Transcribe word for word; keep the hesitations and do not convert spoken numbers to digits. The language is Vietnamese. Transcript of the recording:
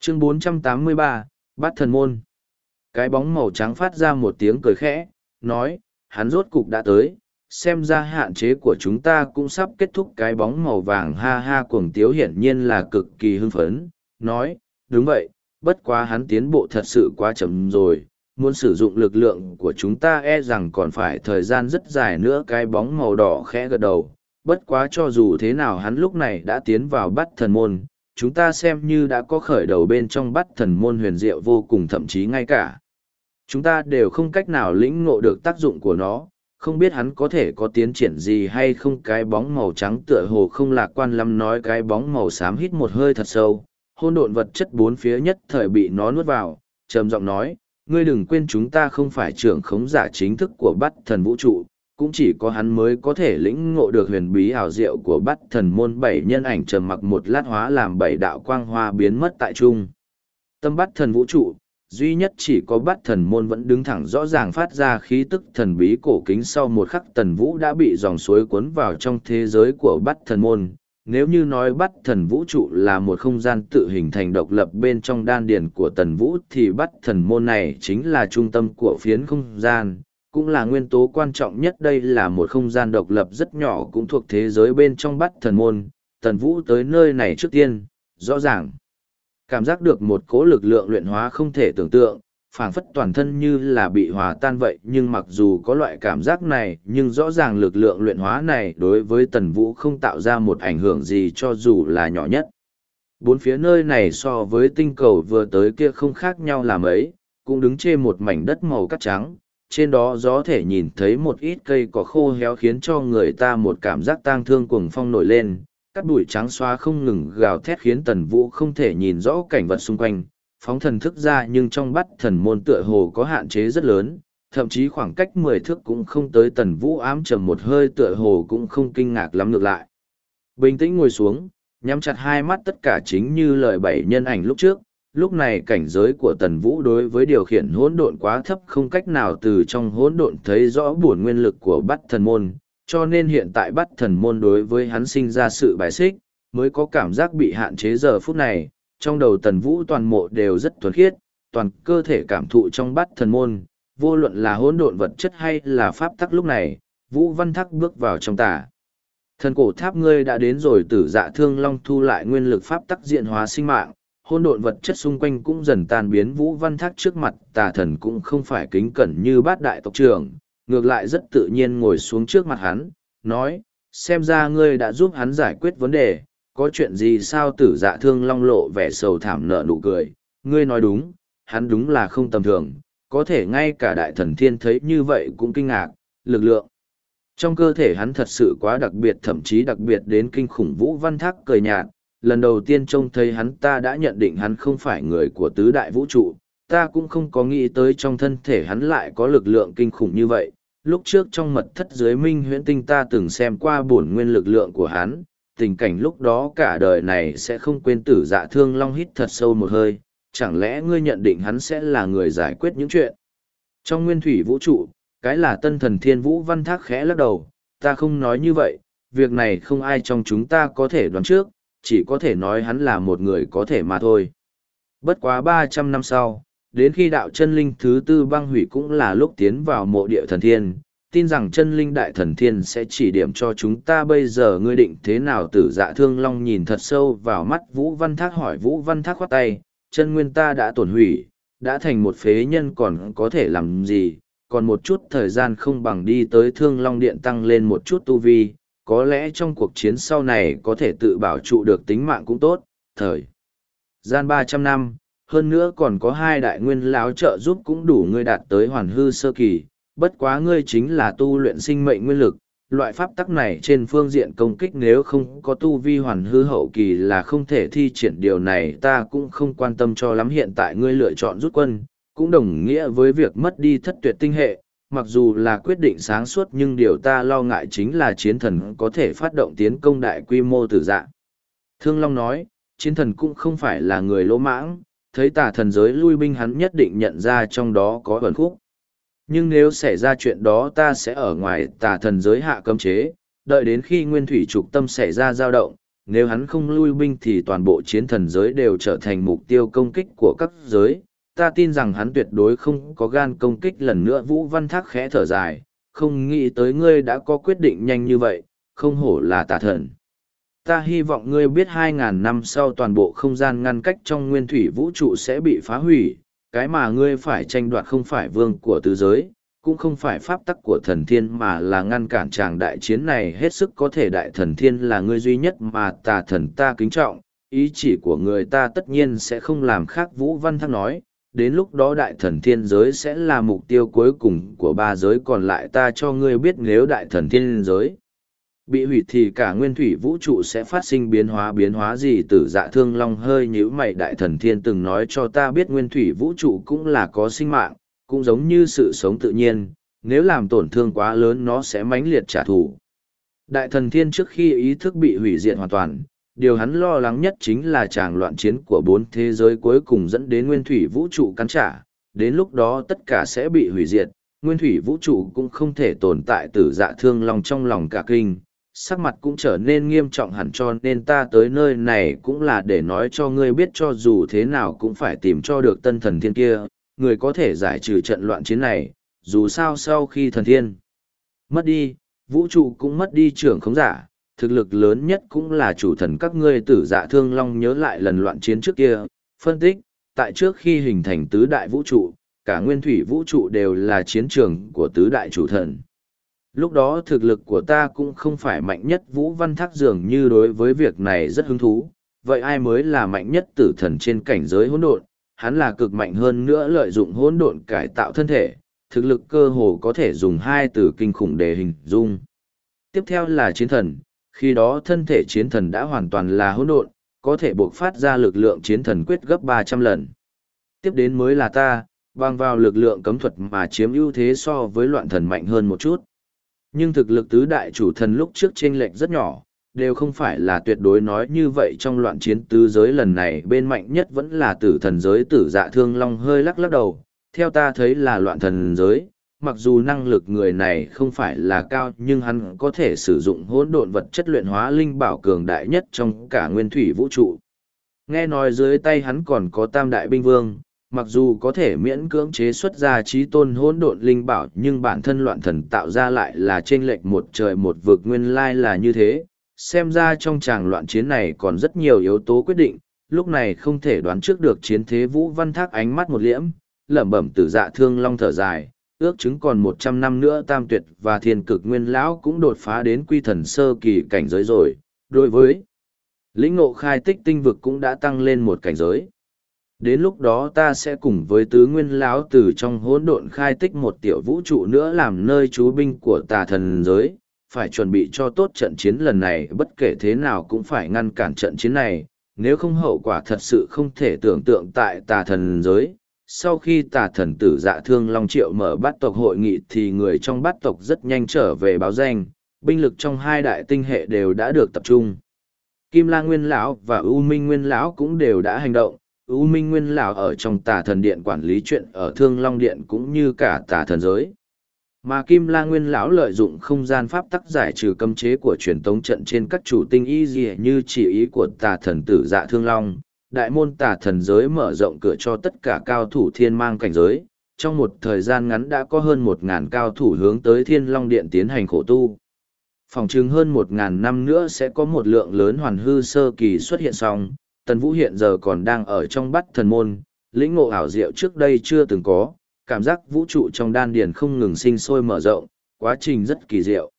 Chương bốn trăm tám mươi ba, Bát Thần Môn. Cái bóng màu trắng phát ra một tiếng cười khẽ, nói, hắn rốt cục đã tới, xem ra hạn chế của chúng ta cũng sắp kết thúc. Cái bóng màu vàng ha ha cuồng tiếu hiển nhiên là cực kỳ hưng phấn, nói, đúng vậy, bất quá hắn tiến bộ thật sự quá chậm rồi, muốn sử dụng lực lượng của chúng ta e rằng còn phải thời gian rất dài nữa. Cái bóng màu đỏ khẽ gật đầu, bất quá cho dù thế nào hắn lúc này đã tiến vào Bát Thần Môn, chúng ta xem như đã có khởi đầu bên trong Bát Thần Môn huyền diệu vô cùng, thậm chí ngay cả chúng ta đều không cách nào lĩnh ngộ được tác dụng của nó, không biết hắn có thể có tiến triển gì hay không. Cái bóng màu trắng tựa hồ không lạc quan lắm nói. Cái bóng màu xám hít một hơi thật sâu, hỗn độn vật chất bốn phía nhất thời bị nó nuốt vào, trầm giọng nói, ngươi đừng quên chúng ta không phải trưởng khống giả chính thức của Bát Thần vũ trụ, cũng chỉ có hắn mới có thể lĩnh ngộ được huyền bí ảo diệu của Bát Thần Môn. Bảy nhân ảnh trầm mặc một lát hóa làm bảy đạo quang hoa biến mất tại trung tâm Bát Thần vũ trụ. Duy nhất chỉ có Bát Thần Môn vẫn đứng thẳng rõ ràng phát ra khí tức thần bí cổ kính. Sau một khắc Tần Vũ đã bị dòng suối cuốn vào trong thế giới của Bát Thần Môn. Nếu như nói Bát Thần vũ trụ là một không gian tự hình thành độc lập bên trong đan điền của Tần Vũ, thì Bát Thần Môn này chính là trung tâm của phiến không gian, cũng là nguyên tố quan trọng nhất. Đây là một không gian độc lập rất nhỏ cũng thuộc thế giới bên trong Bát Thần Môn. Tần Vũ tới nơi này trước tiên, rõ ràng cảm giác được một cỗ lực lượng luyện hóa không thể tưởng tượng, phảng phất toàn thân như là bị hòa tan vậy. Nhưng mặc dù có loại cảm giác này, nhưng rõ ràng lực lượng luyện hóa này đối với Tần Vũ không tạo ra một ảnh hưởng gì cho dù là nhỏ nhất. Bốn phía nơi này so với tinh cầu vừa tới kia không khác nhau là mấy, cũng đứng trên một mảnh đất màu cát trắng, trên đó gió thể nhìn thấy một ít cây cỏ khô héo khiến cho người ta một cảm giác tang thương cuồng phong nổi lên. Cát bụi trắng xóa không ngừng gào thét khiến Tần Vũ không thể nhìn rõ cảnh vật xung quanh, phóng thần thức ra nhưng trong Bát Thần Môn tựa hồ có hạn chế rất lớn, thậm chí khoảng cách mười thước cũng không tới. Tần Vũ ám trầm một hơi tựa hồ cũng không kinh ngạc lắm, ngược lại bình tĩnh ngồi xuống, nhắm chặt hai mắt. Tất cả chính như lời bảy nhân ảnh lúc trước. Lúc này cảnh giới của Tần Vũ đối với điều khiển hỗn độn quá thấp, không cách nào từ trong hỗn độn thấy rõ bổn nguyên lực của Bát Thần Môn, cho nên hiện tại Bát Thần Môn đối với hắn sinh ra sự bài xích, mới có cảm giác bị hạn chế. Giờ phút này, trong đầu Tần Vũ toàn mộ đều rất thuần khiết, toàn cơ thể cảm thụ trong Bát Thần Môn, vô luận là hỗn độn vật chất hay là pháp tắc. Lúc này, Vũ Văn Thác bước vào trong tà thần cổ tháp. Ngươi đã đến rồi. Tử Dạ Thương Long thu lại nguyên lực pháp tắc diện hóa sinh mạng, hỗn độn vật chất xung quanh cũng dần tan biến. Vũ Văn Thác trước mặt tà thần cũng không phải kính cẩn như Bát đại tộc trưởng, ngược lại rất tự nhiên ngồi xuống trước mặt hắn, nói, xem ra ngươi đã giúp hắn giải quyết vấn đề, có chuyện gì sao? Tử Dạ Thương Long lộ vẻ sầu thảm nở nụ cười, ngươi nói đúng, hắn đúng là không tầm thường, có thể ngay cả đại thần thiên thấy như vậy cũng kinh ngạc, lực lượng trong cơ thể hắn thật sự quá đặc biệt, thậm chí đặc biệt đến kinh khủng. Vũ Văn Thác cười nhạt, lần đầu tiên trông thấy hắn ta đã nhận định hắn không phải người của tứ đại vũ trụ, ta cũng không có nghĩ tới trong thân thể hắn lại có lực lượng kinh khủng như vậy. Lúc trước trong mật thất dưới Minh Huyễn Tinh ta từng xem qua bổn nguyên lực lượng của hắn, tình cảnh lúc đó cả đời này sẽ không quên. Tử Dạ Thương Long hít thật sâu một hơi, chẳng lẽ ngươi nhận định hắn sẽ là người giải quyết những chuyện trong nguyên thủy vũ trụ? Cái là tân thần thiên. Vũ Văn Thác khẽ lắc đầu, ta không nói như vậy, việc này không ai trong chúng ta có thể đoán trước, chỉ có thể nói hắn là một người có thể mà thôi. Bất quá ba trăm năm sau, đến khi đạo chân linh thứ tư băng hủy cũng là lúc tiến vào mộ địa thần thiên, tin rằng chân linh đại thần thiên sẽ chỉ điểm cho chúng ta. Bây giờ ngươi định thế nào? Tử Dạ Thương Long nhìn thật sâu vào mắt Vũ Văn Thác hỏi. Vũ Văn Thác khoát tay, chân nguyên ta đã tổn hủy, đã thành một phế nhân còn có thể làm gì, còn một chút thời gian không bằng đi tới Thương Long Điện tăng lên một chút tu vi, có lẽ trong cuộc chiến sau này có thể tự bảo trụ được tính mạng cũng tốt. Thời gian ba trăm năm, hơn nữa còn có hai đại nguyên lão trợ giúp cũng đủ ngươi đạt tới hoàn hư sơ kỳ, bất quá ngươi chính là tu luyện sinh mệnh nguyên lực, loại pháp tắc này trên phương diện công kích nếu không có tu vi hoàn hư hậu kỳ là không thể thi triển. Điều này ta cũng không quan tâm cho lắm. Hiện tại ngươi lựa chọn rút quân, cũng đồng nghĩa với việc mất đi thất tuyệt tinh hệ, mặc dù là quyết định sáng suốt nhưng điều ta lo ngại chính là chiến thần có thể phát động tiến công đại quy mô. Tử Dạ Thương Long nói, chiến thần cũng không phải là người lỗ mãng, thấy tà thần giới lui binh hắn nhất định nhận ra trong đó có ẩn khúc. Nhưng nếu xảy ra chuyện đó ta sẽ ở ngoài tà thần giới hạ cấm chế, đợi đến khi nguyên thủy trục tâm xảy ra dao động, nếu hắn không lui binh thì toàn bộ chiến thần giới đều trở thành mục tiêu công kích của các giới. Ta tin rằng hắn tuyệt đối không có gan công kích lần nữa. Vũ Văn Thác khẽ thở dài, không nghĩ tới ngươi đã có quyết định nhanh như vậy, không hổ là tà thần. Ta hy vọng ngươi biết hai ngàn năm sau toàn bộ không gian ngăn cách trong nguyên thủy vũ trụ sẽ bị phá hủy, cái mà ngươi phải tranh đoạt không phải vương của tứ giới, cũng không phải pháp tắc của thần thiên mà là ngăn cản tràng đại chiến này hết sức có thể. Đại thần thiên là ngươi duy nhất mà tà thần ta kính trọng, ý chỉ của người ta tất nhiên sẽ không làm khác. Vũ Văn Thác nói, đến lúc đó đại thần thiên giới sẽ là mục tiêu cuối cùng của ba giới còn lại. Ta cho ngươi biết nếu đại thần thiên giới bị hủy thì cả nguyên thủy vũ trụ sẽ phát sinh biến hóa. Biến hóa gì? Tử Dạ Thương Long hơi nhíu mày. Đại thần thiên từng nói cho ta biết nguyên thủy vũ trụ cũng là có sinh mạng, cũng giống như sự sống tự nhiên, nếu làm tổn thương quá lớn nó sẽ mãnh liệt trả thù. Đại thần thiên trước khi ý thức bị hủy diệt hoàn toàn, điều hắn lo lắng nhất chính là tràng loạn chiến của bốn thế giới cuối cùng dẫn đến nguyên thủy vũ trụ cắn trả, đến lúc đó tất cả sẽ bị hủy diệt, nguyên thủy vũ trụ cũng không thể tồn tại. Tử Dạ Thương Long trong lòng cả kinh, sắc mặt cũng trở nên nghiêm trọng hẳn. Cho nên ta tới nơi này cũng là để nói cho ngươi biết, cho dù thế nào cũng phải tìm cho được tân thần thiên kia, người có thể giải trừ trận loạn chiến này. Dù sao sau khi thần thiên mất đi, vũ trụ cũng mất đi trưởng khống giả, thực lực lớn nhất cũng là chủ thần các ngươi. Tử Dạ Thương Long nhớ lại lần loạn chiến trước kia, phân tích, tại trước khi hình thành tứ đại vũ trụ, cả nguyên thủy vũ trụ đều là chiến trường của tứ đại chủ thần. Lúc đó thực lực của ta cũng không phải mạnh nhất. Vũ Văn Thác dường như đối với việc này rất hứng thú. Vậy ai mới là mạnh nhất? Tử thần trên cảnh giới hỗn độn, hắn là cực mạnh hơn nữa, lợi dụng hỗn độn cải tạo thân thể, thực lực cơ hồ có thể dùng hai từ kinh khủng để hình dung. Tiếp theo là chiến thần, khi đó thân thể chiến thần đã hoàn toàn là hỗn độn, có thể buộc phát ra lực lượng chiến thần quyết gấp ba trăm lần. Tiếp đến mới là ta, bằng vào lực lượng cấm thuật mà chiếm ưu thế so với loạn thần mạnh hơn một chút. Nhưng thực lực tứ đại chủ thần lúc trước chênh lệch rất nhỏ, đều không phải là tuyệt đối. Nói như vậy trong loạn chiến tứ giới lần này bên mạnh nhất vẫn là tử thần giới. Tử Dạ Thương Long hơi lắc lắc đầu, theo ta thấy là loạn thần giới. Mặc dù năng lực người này không phải là cao nhưng hắn có thể sử dụng hỗn độn vật chất luyện hóa linh bảo cường đại nhất trong cả nguyên thủy vũ trụ. Nghe nói dưới tay hắn còn có tam đại binh vương, mặc dù có thể miễn cưỡng chế xuất ra trí tôn hỗn độn linh bảo nhưng bản thân loạn thần tạo ra lại là chênh lệch một trời một vực. Nguyên lai là như thế, xem ra trong tràng loạn chiến này còn rất nhiều yếu tố quyết định, lúc này không thể đoán trước được chiến thế. Vũ Văn Thác ánh mắt một liễm, lẩm bẩm. Tử Dạ Thương Long thở dài, ước chứng còn một trăm năm nữa Tam Tuyệt và Thiên Cực Nguyên lão cũng đột phá đến quy thần sơ kỳ cảnh giới rồi, đối với lĩnh ngộ khai tích tinh vực cũng đã tăng lên một cảnh giới. Đến lúc đó ta sẽ cùng với tứ nguyên lão từ trong hỗn độn khai tích một tiểu vũ trụ nữa làm nơi trú binh của tà thần giới, phải chuẩn bị cho tốt trận chiến lần này. Bất kể thế nào cũng phải ngăn cản trận chiến này, nếu không hậu quả thật sự không thể tưởng tượng tại tà thần giới. Sau khi tà thần Tử Dạ Thương Long triệu mở bát tộc hội nghị thì người trong bát tộc rất nhanh trở về báo danh, binh lực trong hai đại tinh hệ đều đã được tập trung. Kim La Nguyên lão và U Minh Nguyên lão cũng đều đã hành động. U Minh Nguyên lão ở trong Tà Thần Điện quản lý chuyện ở Thương Long Điện cũng như cả Tà Thần giới. Mà Kim La Nguyên lão lợi dụng không gian pháp tắc giải trừ cấm chế của truyền tống trận trên các chủ tinh y gì như chỉ ý của Tà Thần Tử Dạ Thương Long. Đại môn Tà Thần giới mở rộng cửa cho tất cả cao thủ thiên mang cảnh giới. Trong một thời gian ngắn đã có hơn một ngàn cao thủ hướng tới Thiên Long Điện tiến hành khổ tu. Phòng chừng hơn một ngàn năm nữa sẽ có một lượng lớn hoàn hư sơ kỳ xuất hiện xong. Tần Vũ hiện giờ còn đang ở trong Bát Thần môn, lĩnh ngộ ảo diệu trước đây chưa từng có, cảm giác vũ trụ trong đan điền không ngừng sinh sôi mở rộng, quá trình rất kỳ diệu.